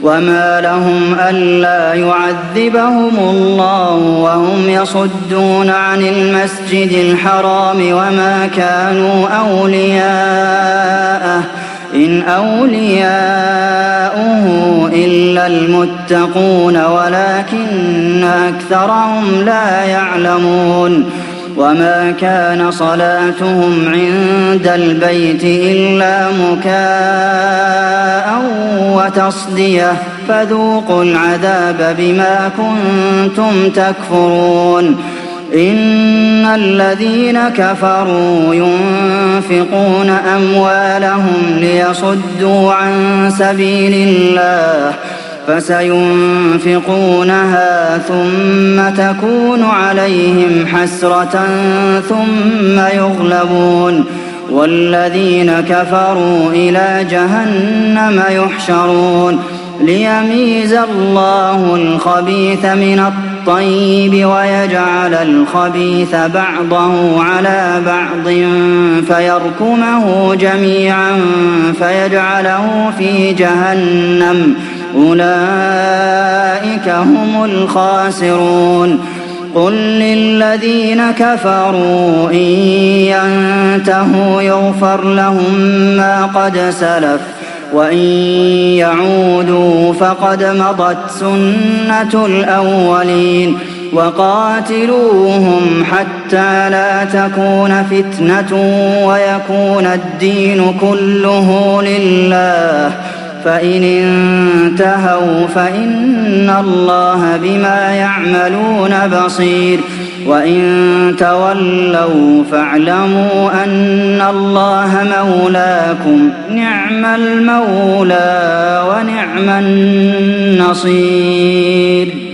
وما لهم ألا يعذبهم الله وهم يصدون عن المسجد الحرام وما كانوا أولياءه إن أولياؤه إلا المتقون ولكن أكثرهم لا يعلمون وما كان صلاتهم عند البيت إلا مكاء وتصدية فذوقوا العذاب بما كنتم تكفرون إن الذين كفروا ينفقون أموالهم ليصدوا عن سبيل الله فسينفقونها ثم تكون عليهم حسرة ثم يغلبون والذين كفروا إلى جهنم يحشرون ليميز الله الخبيث من الطيب ويجعل الخبيث بعضه على بعض فيركمه جميعا فيجعله في جهنم أولئك هم الخاسرون قل للذين كفروا إن ينتهوا يغفر لهم ما قد سلف وإن يعودوا فقد مضت سنة الأولين وقاتلوهم حتى لا تكون فتنة ويكون الدين كله لله فإن انتهوا فإن الله بما يعملون بصير وإن تولوا فاعلموا أن الله مولاكم نعم المولى ونعم النصير